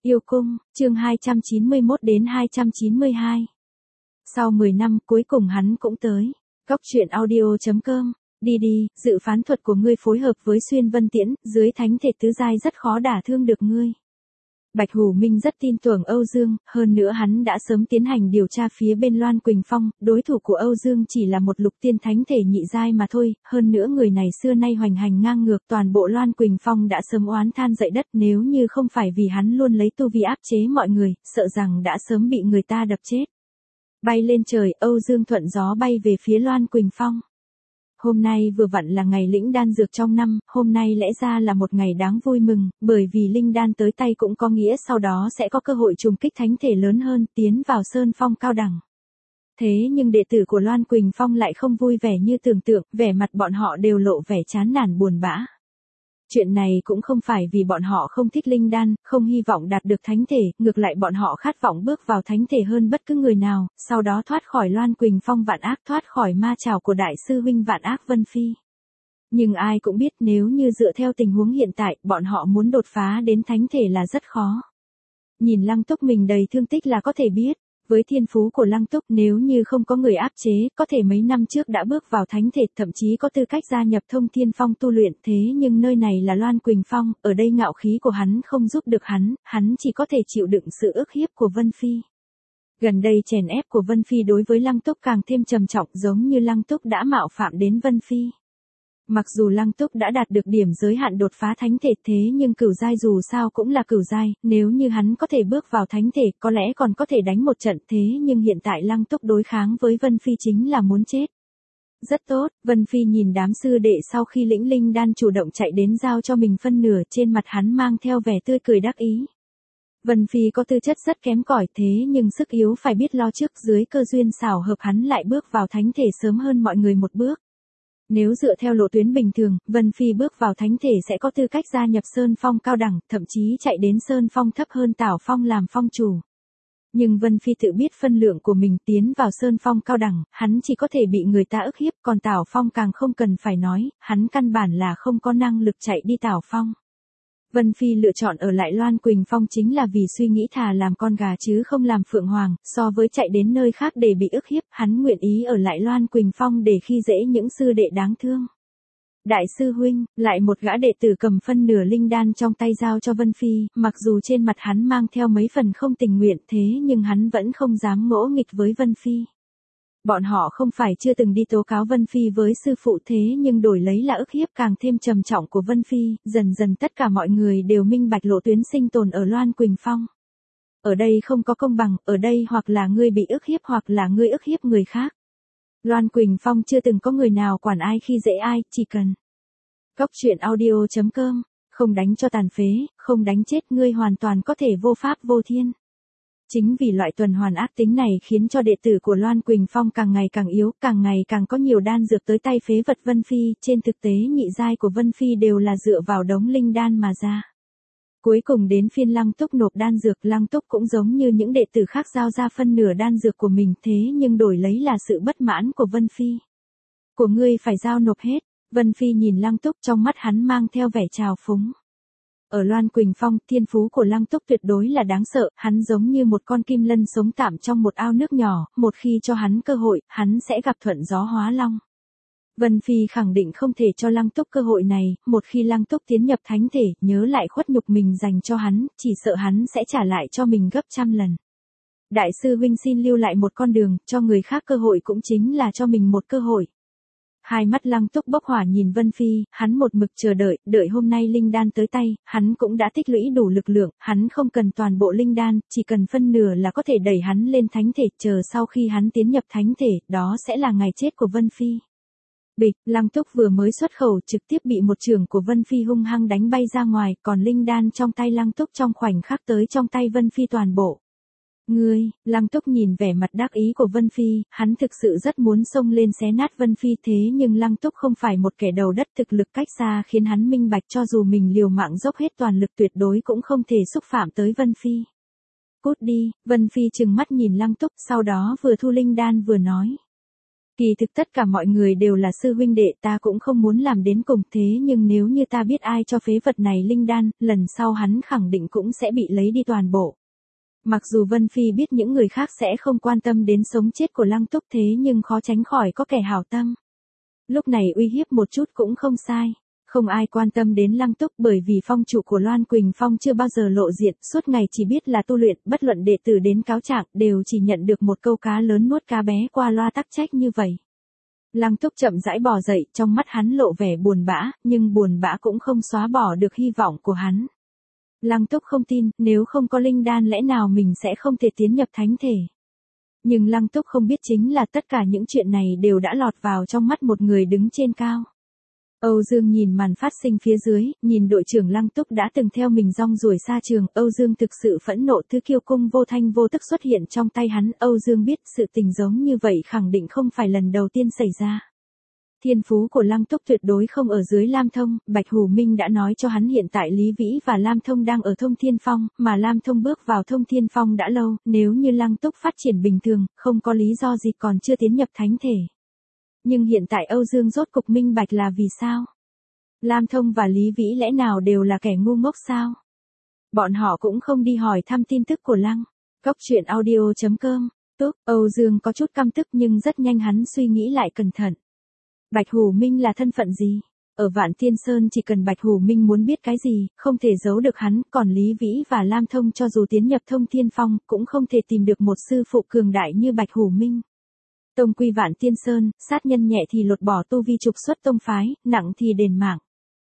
Yêu cung, chương 291 đến 292. Sau 10 năm, cuối cùng hắn cũng tới. Góc truyện audio.com. Đi đi, dự phán thuật của ngươi phối hợp với xuyên vân tiễn, dưới thánh thể tứ giai rất khó đả thương được ngươi. Bạch Hủ Minh rất tin tưởng Âu Dương, hơn nữa hắn đã sớm tiến hành điều tra phía bên Loan Quỳnh Phong, đối thủ của Âu Dương chỉ là một lục tiên thánh thể nhị giai mà thôi, hơn nữa người này xưa nay hoành hành ngang ngược, toàn bộ Loan Quỳnh Phong đã sớm oán than dậy đất, nếu như không phải vì hắn luôn lấy tu vi áp chế mọi người, sợ rằng đã sớm bị người ta đập chết. Bay lên trời, Âu Dương thuận gió bay về phía Loan Quỳnh Phong. Hôm nay vừa vặn là ngày lĩnh đan dược trong năm, hôm nay lẽ ra là một ngày đáng vui mừng, bởi vì linh đan tới tay cũng có nghĩa sau đó sẽ có cơ hội trùng kích thánh thể lớn hơn, tiến vào sơn phong cao đẳng. Thế nhưng đệ tử của Loan Quỳnh Phong lại không vui vẻ như tưởng tượng, vẻ mặt bọn họ đều lộ vẻ chán nản buồn bã. Chuyện này cũng không phải vì bọn họ không thích linh đan, không hy vọng đạt được thánh thể, ngược lại bọn họ khát vọng bước vào thánh thể hơn bất cứ người nào, sau đó thoát khỏi Loan Quỳnh Phong vạn ác, thoát khỏi ma trảo của đại sư huynh vạn ác Vân Phi. Nhưng ai cũng biết nếu như dựa theo tình huống hiện tại, bọn họ muốn đột phá đến thánh thể là rất khó. Nhìn Lăng Túc mình đầy thương tích là có thể biết. Với thiên phú của Lăng Túc, nếu như không có người áp chế, có thể mấy năm trước đã bước vào thánh thể, thậm chí có tư cách gia nhập Thông Thiên Phong tu luyện, thế nhưng nơi này là Loan Quỳnh Phong, ở đây ngạo khí của hắn không giúp được hắn chỉ có thể chịu đựng sự ức hiếp của Vân Phi. Gần đây chèn ép của Vân Phi đối với Lăng Túc càng thêm trầm trọng, giống như Lăng Túc đã mạo phạm đến Vân Phi. Mặc dù Lăng Túc đã đạt được điểm giới hạn đột phá thánh thể, thế nhưng cửu giai dù sao cũng là cửu giai, nếu như hắn có thể bước vào thánh thể, có lẽ còn có thể đánh một trận, thế nhưng hiện tại Lăng Túc đối kháng với Vân Phi chính là muốn chết. Rất tốt, Vân Phi nhìn đám sư đệ sau khi lĩnh linh đan chủ động chạy đến giao cho mình phân nửa, trên mặt hắn mang theo vẻ tươi cười đắc ý. Vân Phi có tư chất rất kém cỏi, thế nhưng sức yếu phải biết lo trước, dưới cơ duyên xảo hợp hắn lại bước vào thánh thể sớm hơn mọi người một bước. Nếu dựa theo lộ tuyến bình thường, Vân Phi bước vào thánh thể sẽ có tư cách gia nhập Sơn Phong cao đẳng, thậm chí chạy đến Sơn Phong thấp hơn Tảo Phong làm phong chủ. Nhưng Vân Phi tự biết phân lượng của mình, tiến vào Sơn Phong cao đẳng, hắn chỉ có thể bị người ta ức hiếp, còn Tảo Phong càng không cần phải nói, hắn căn bản là không có năng lực chạy đi Tảo Phong. Vân Phi lựa chọn ở lại Loan Quỳnh Phong chính là vì suy nghĩ thà làm con gà chứ không làm phượng hoàng, so với chạy đến nơi khác để bị ức hiếp, hắn nguyện ý ở lại Loan Quỳnh Phong để khi dễ những sư đệ đáng thương. Đại sư huynh, lại một gã đệ tử cầm phân nửa linh đan trong tay giao cho Vân Phi, mặc dù trên mặt hắn mang theo mấy phần không tình nguyện, thế nhưng hắn vẫn không dám ngỗ nghịch với Vân Phi. Bọn họ không phải chưa từng đi tố cáo Vân Phi với sư phụ, thế nhưng đổi lấy là ức hiếp càng thêm trầm trọng của Vân Phi, dần dần tất cả mọi người đều minh bạch lộ tuyến sinh tồn ở Loan Quỳnh Phong. Ở đây không có công bằng, ở đây hoặc là ngươi bị ức hiếp hoặc là ngươi ức hiếp người khác. Loan Quỳnh Phong chưa từng có người nào quản ai khi dễ ai, chỉ cần. Góc truyện audio.com, không đánh cho tàn phế, không đánh chết ngươi hoàn toàn có thể vô pháp vô thiên. Chính vì loại tuần hoàn ác tính này khiến cho đệ tử của Loan Quỳnh Phong càng ngày càng yếu, càng ngày càng có nhiều đan dược tới tay phế vật Vân Phi, trên thực tế nhị giai của Vân Phi đều là dựa vào đống linh đan mà ra. Cuối cùng đến phiên Lăng Túc nộp đan dược, Lăng Túc cũng giống như những đệ tử khác giao ra phân nửa đan dược của mình, thế nhưng đổi lấy là sự bất mãn của Vân Phi. Của ngươi phải giao nộp hết, Vân Phi nhìn Lăng Túc, trong mắt hắn mang theo vẻ trào phúng. Ở Loan Quỳnh Phong, thiên phú của Lăng Túc tuyệt đối là đáng sợ, hắn giống như một con kim lân sống tạm trong một ao nước nhỏ, một khi cho hắn cơ hội, hắn sẽ gặp thuận gió hóa long. Vân Phi khẳng định không thể cho Lăng Túc cơ hội này, một khi Lăng Túc tiến nhập thánh thể, nhớ lại khuất nhục mình dành cho hắn, chỉ sợ hắn sẽ trả lại cho mình gấp trăm lần. Đại sư huynh xin lưu lại một con đường, cho người khác cơ hội cũng chính là cho mình một cơ hội. Hai mắt Lăng Túc bốc hỏa nhìn Vân Phi, hắn một mực chờ đợi hôm nay linh đan tới tay, hắn cũng đã tích lũy đủ lực lượng, hắn không cần toàn bộ linh đan, chỉ cần phân nửa là có thể đẩy hắn lên thánh thể, chờ sau khi hắn tiến nhập thánh thể, đó sẽ là ngày chết của Vân Phi. Bịch, Lăng Túc vừa mới xuất khẩu trực tiếp bị một chưởng của Vân Phi hung hăng đánh bay ra ngoài, còn linh đan trong tay Lăng Túc trong khoảnh khắc tới trong tay Vân Phi toàn bộ. Ngươi, Lăng Túc nhìn vẻ mặt đắc ý của Vân Phi, hắn thực sự rất muốn xông lên xé nát Vân Phi, thế nhưng Lăng Túc không phải một kẻ đầu đất, thực lực cách xa khiến hắn minh bạch cho dù mình liều mạng dốc hết toàn lực tuyệt đối cũng không thể xúc phạm tới Vân Phi. Cút đi, Vân Phi trừng mắt nhìn Lăng Túc, sau đó vừa thu linh đan vừa nói. Kỳ thực tất cả mọi người đều là sư huynh đệ, ta cũng không muốn làm đến cùng, thế nhưng nếu như ta biết ai cho phế vật này linh đan, lần sau hắn khẳng định cũng sẽ bị lấy đi toàn bộ. Mặc dù Vân Phi biết những người khác sẽ không quan tâm đến sống chết của Lăng Túc, thế nhưng khó tránh khỏi có kẻ hảo tâm. Lúc này uy hiếp một chút cũng không sai. Không ai quan tâm đến Lăng Túc, bởi vì phong chủ của Loan Quỳnh Phong chưa bao giờ lộ diện, suốt ngày chỉ biết là tu luyện, bất luận đệ tử đến cáo trạng đều chỉ nhận được một câu cá lớn nuốt cá bé qua loa tắc trách như vậy. Lăng Túc chậm rãi bò dậy, trong mắt hắn lộ vẻ buồn bã, nhưng buồn bã cũng không xóa bỏ được hy vọng của hắn. Lăng Túc không tin, nếu không có linh đan lẽ nào mình sẽ không thể tiến nhập thánh thể. Nhưng Lăng Túc không biết chính là tất cả những chuyện này đều đã lọt vào trong mắt một người đứng trên cao. Âu Dương nhìn màn phát sinh phía dưới, nhìn đội trưởng Lăng Túc đã từng theo mình rong ruổi xa trường, Âu Dương thực sự phẫn nộ, thứ kiêu cung vô thanh vô tức xuất hiện trong tay hắn, Âu Dương biết sự tình giống như vậy khẳng định không phải lần đầu tiên xảy ra. Thiên phú của Lăng Túc tuyệt đối không ở dưới Lam Thông, Bạch Hủ Minh đã nói cho hắn hiện tại Lý Vĩ và Lam Thông đang ở Thông Thiên Phong, mà Lam Thông bước vào Thông Thiên Phong đã lâu, nếu như Lăng Túc phát triển bình thường, không có lý do gì còn chưa tiến nhập thánh thể. Nhưng hiện tại Âu Dương rốt cục minh bạch là vì sao? Lam Thông và Lý Vĩ lẽ nào đều là kẻ ngu ngốc sao? Bọn họ cũng không đi hỏi thăm tin tức của Lăng. Cốc truyện audio.com. Âu Dương có chút căm tức nhưng rất nhanh hắn suy nghĩ lại cẩn thận. Bạch Hủ Minh là thân phận gì? Ở Vạn Tiên Sơn chỉ cần Bạch Hủ Minh muốn biết cái gì, không thể giấu được hắn, còn Lý Vĩ và Lam Thông cho dù tiến nhập Thông Thiên Phong, cũng không thể tìm được một sư phụ cường đại như Bạch Hủ Minh. Tông quy Vạn Tiên Sơn, sát nhân nhẹ thì lột bỏ tu vi trục xuất tông phái, nặng thì đền mạng.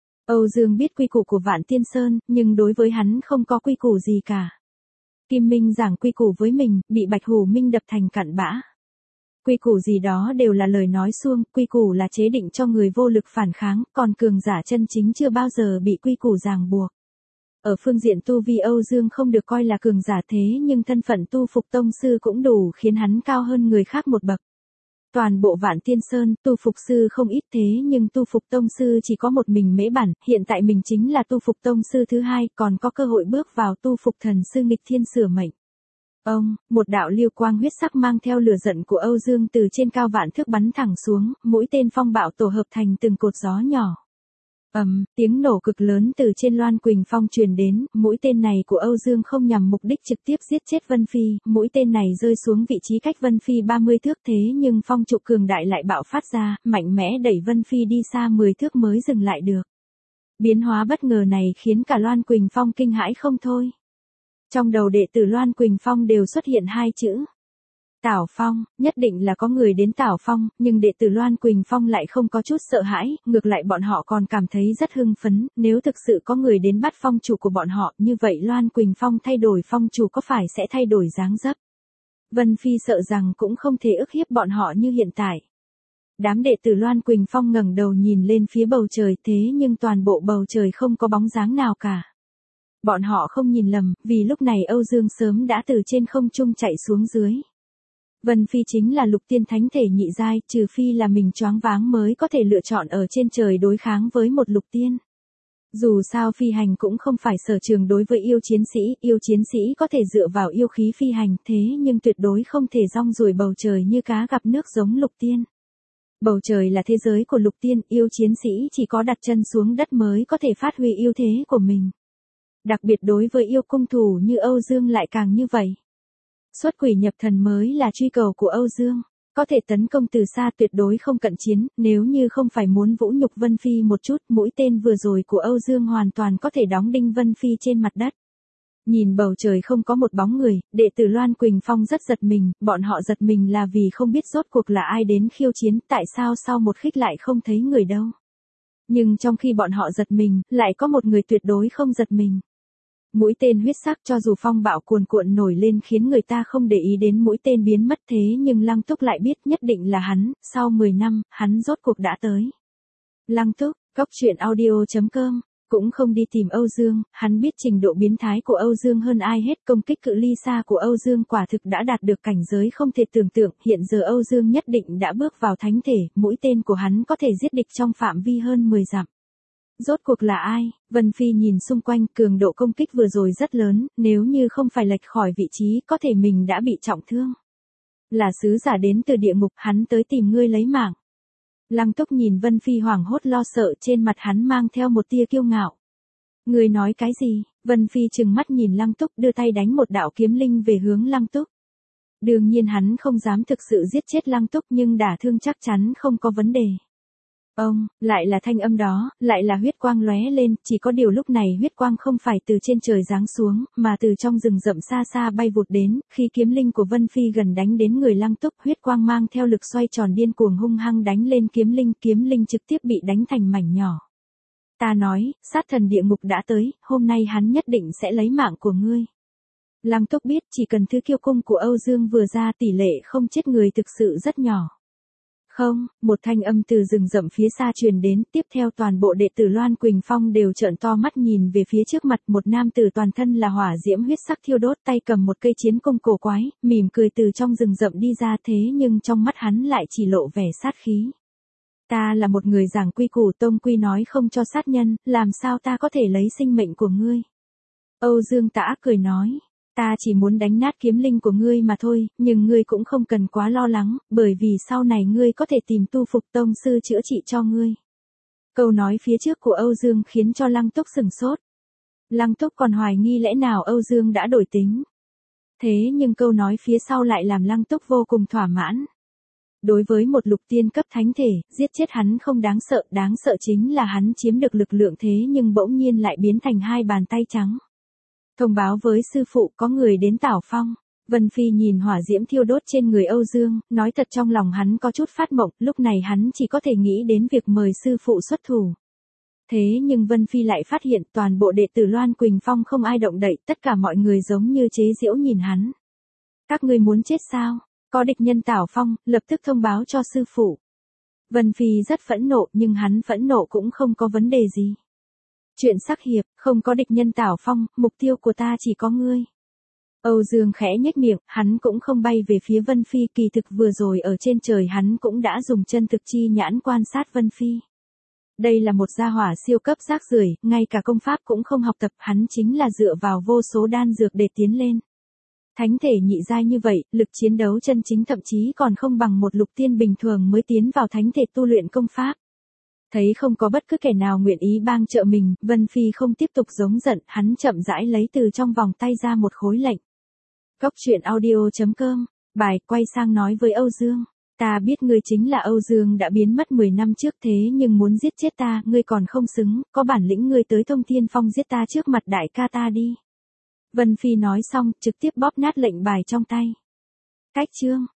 Âu Dương biết quy củ của Vạn Tiên Sơn, nhưng đối với hắn không có quy củ gì cả. Kim Minh giảng quy củ với mình, bị Bạch Hủ Minh đập thành cặn bã. Quy củ gì đó đều là lời nói suông, quy củ là chế định cho người vô lực phản kháng, còn cường giả chân chính chưa bao giờ bị quy củ ràng buộc. Ở phương diện tu vi Âu Dương không được coi là cường giả thế nhưng thân phận tu phục tông sư cũng đủ khiến hắn cao hơn người khác một bậc. Toàn bộ Vạn Tiên Sơn, tu phục sư không ít thế nhưng tu phục tông sư chỉ có một mình Mễ Bản, hiện tại mình chính là tu phục tông sư thứ hai, còn có cơ hội bước vào tu phục thần sư nghịch thiên sửa mệnh. Một đạo lưu quang huyết sắc mang theo lửa giận của Âu Dương từ trên cao vạn thước bắn thẳng xuống, mũi tên phong bạo tổ hợp thành từng cột gió nhỏ. Tiếng nổ cực lớn từ trên Loan Quỳnh Phong truyền đến, mũi tên này của Âu Dương không nhằm mục đích trực tiếp giết chết Vân Phi, mũi tên này rơi xuống vị trí cách Vân Phi 30 thước thế nhưng phong trụ cường đại lại bạo phát ra, mạnh mẽ đẩy Vân Phi đi xa 10 thước mới dừng lại được. Biến hóa bất ngờ này khiến cả Loan Quỳnh Phong kinh hãi không thôi. Trong đầu đệ tử Loan Quỳnh Phong đều xuất hiện hai chữ. Tảo Phong, nhất định là có người đến Tảo Phong, nhưng đệ tử Loan Quỳnh Phong lại không có chút sợ hãi, ngược lại bọn họ còn cảm thấy rất hưng phấn, nếu thực sự có người đến bắt phong chủ của bọn họ, như vậy Loan Quỳnh Phong thay đổi phong chủ có phải sẽ thay đổi dáng dấp. Vân Phi sợ rằng cũng không thể ức hiếp bọn họ như hiện tại. Đám đệ tử Loan Quỳnh Phong ngẩng đầu nhìn lên phía bầu trời thế nhưng toàn bộ bầu trời không có bóng dáng nào cả. Bọn họ không nhìn lầm, vì lúc này Âu Dương sớm đã từ trên không trung chạy xuống dưới. Vân Phi chính là lục tiên thánh thể nhị giai, trừ phi là mình choáng váng mới có thể lựa chọn ở trên trời đối kháng với một lục tiên. Dù sao phi hành cũng không phải sở trường đối với yêu chiến sĩ có thể dựa vào yêu khí phi hành thế nhưng tuyệt đối không thể rong ruổi bầu trời như cá gặp nước giống lục tiên. Bầu trời là thế giới của lục tiên, yêu chiến sĩ chỉ có đặt chân xuống đất mới có thể phát huy ưu thế của mình. Đặc biệt đối với yêu cung thủ như Âu Dương lại càng như vậy. Xuất quỷ nhập thần mới là truy cầu của Âu Dương, có thể tấn công từ xa tuyệt đối không cận chiến, nếu như không phải muốn vũ nhục Vân Phi một chút, mũi tên vừa rồi của Âu Dương hoàn toàn có thể đóng đinh Vân Phi trên mặt đất. Nhìn bầu trời không có một bóng người, đệ tử Loan Quỳnh Phong rất giật mình, bọn họ giật mình là vì không biết rốt cuộc là ai đến khiêu chiến, tại sao sau một khích lại không thấy người đâu. Nhưng trong khi bọn họ giật mình, lại có một người tuyệt đối không giật mình. Mũi tên huyết sắc cho dù phong bạo cuồn cuộn nổi lên khiến người ta không để ý đến mũi tên biến mất thế nhưng Lăng Túc lại biết nhất định là hắn, sau 10 năm, hắn rốt cuộc đã tới. Lăng Túc, Cốc truyện audio.com, cũng không đi tìm Âu Dương, hắn biết trình độ biến thái của Âu Dương hơn ai hết, công kích cự ly xa của Âu Dương quả thực đã đạt được cảnh giới không thể tưởng tượng, hiện giờ Âu Dương nhất định đã bước vào thánh thể, mũi tên của hắn có thể giết địch trong phạm vi hơn 10 dặm. Rốt cuộc là ai? Vân Phi nhìn xung quanh, cường độ công kích vừa rồi rất lớn, nếu như không phải lệch khỏi vị trí có thể mình đã bị trọng thương. Là sứ giả đến từ địa ngục, hắn tới tìm ngươi lấy mạng. Lăng Túc nhìn Vân Phi hoảng hốt lo sợ, trên mặt hắn mang theo một tia kiêu ngạo. Ngươi nói cái gì? Vân Phi trừng mắt nhìn Lăng Túc, đưa tay đánh một đạo kiếm linh về hướng Lăng Túc. Đương nhiên hắn không dám thực sự giết chết Lăng Túc, nhưng đả thương chắc chắn không có vấn đề. Ông, lại là thanh âm đó, lại là huyết quang lóe lên, chỉ có điều lúc này huyết quang không phải từ trên trời giáng xuống, mà từ trong rừng rậm xa xa bay vụt đến, khi kiếm linh của Vân Phi gần đánh đến người Lăng Túc, huyết quang mang theo lực xoay tròn điên cuồng hung hăng đánh lên kiếm linh trực tiếp bị đánh thành mảnh nhỏ. Ta nói, sát thần địa ngục đã tới, hôm nay hắn nhất định sẽ lấy mạng của ngươi. Lăng Túc biết chỉ cần thứ kiêu cung của Âu Dương vừa ra tỷ lệ không chết người thực sự rất nhỏ. Không, một thanh âm từ rừng rậm phía xa truyền đến, tiếp theo toàn bộ đệ tử Loan Quỳnh Phong đều trợn to mắt nhìn về phía trước mặt, một nam tử toàn thân là hỏa diễm huyết sắc thiêu đốt, tay cầm một cây chiến cung cổ quái, mỉm cười từ trong rừng rậm đi ra, thế nhưng trong mắt hắn lại chỉ lộ vẻ sát khí. Ta là một người giảng quy củ tông quy, nói không cho sát nhân, làm sao ta có thể lấy sinh mệnh của ngươi? Âu Dương Tả cười nói. Ta chỉ muốn đánh nát kiếm linh của ngươi mà thôi, nhưng ngươi cũng không cần quá lo lắng, bởi vì sau này ngươi có thể tìm tu phục tông sư chữa trị cho ngươi. Câu nói phía trước của Âu Dương khiến cho Lăng Túc sửng sốt. Lăng Túc còn hoài nghi lẽ nào Âu Dương đã đổi tính. Thế nhưng câu nói phía sau lại làm Lăng Túc vô cùng thỏa mãn. Đối với một lục tiên cấp thánh thể, giết chết hắn không đáng sợ chính là hắn chiếm được lực lượng thế nhưng bỗng nhiên lại biến thành hai bàn tay trắng. Thông báo với sư phụ có người đến Tảo Phong. Vân Phi nhìn hỏa diễm thiêu đốt trên người Âu Dương, nói thật trong lòng hắn có chút phát mộng, lúc này hắn chỉ có thể nghĩ đến việc mời sư phụ xuất thủ. Thế nhưng Vân Phi lại phát hiện toàn bộ đệ tử Loan Quỳnh Phong không ai động đậy, tất cả mọi người giống như chế giễu nhìn hắn. Các ngươi muốn chết sao? Có địch nhân Tảo Phong, lập tức thông báo cho sư phụ. Vân Phi rất phẫn nộ nhưng hắn phẫn nộ cũng không có vấn đề gì. Chuyện sắc hiệp, không có địch nhân Tảo Phong, mục tiêu của ta chỉ có ngươi. Âu Dương khẽ nhếch miệng, hắn cũng không bay về phía Vân Phi, kỳ thực vừa rồi ở trên trời hắn cũng đã dùng chân thực chi nhãn quan sát Vân Phi. Đây là một gia hỏa siêu cấp rác rưởi, ngay cả công pháp cũng không học tập, hắn chính là dựa vào vô số đan dược để tiến lên. Thánh thể nhị giai như vậy, lực chiến đấu chân chính thậm chí còn không bằng một lục tiên bình thường mới tiến vào thánh thể tu luyện công pháp. Thấy không có bất cứ kẻ nào nguyện ý bang trợ mình, Vân Phi không tiếp tục giống giận, hắn chậm rãi lấy từ trong vòng tay ra một khối lệnh. Goctruyện.audio.com, bài quay sang nói với Âu Dương. Ta biết ngươi chính là Âu Dương đã biến mất 10 năm trước thế nhưng muốn giết chết ta, ngươi còn không xứng, có bản lĩnh ngươi tới Thông Thiên Phong giết ta trước mặt đại ca ta đi. Vân Phi nói xong, trực tiếp bóp nát lệnh bài trong tay. Cách chương.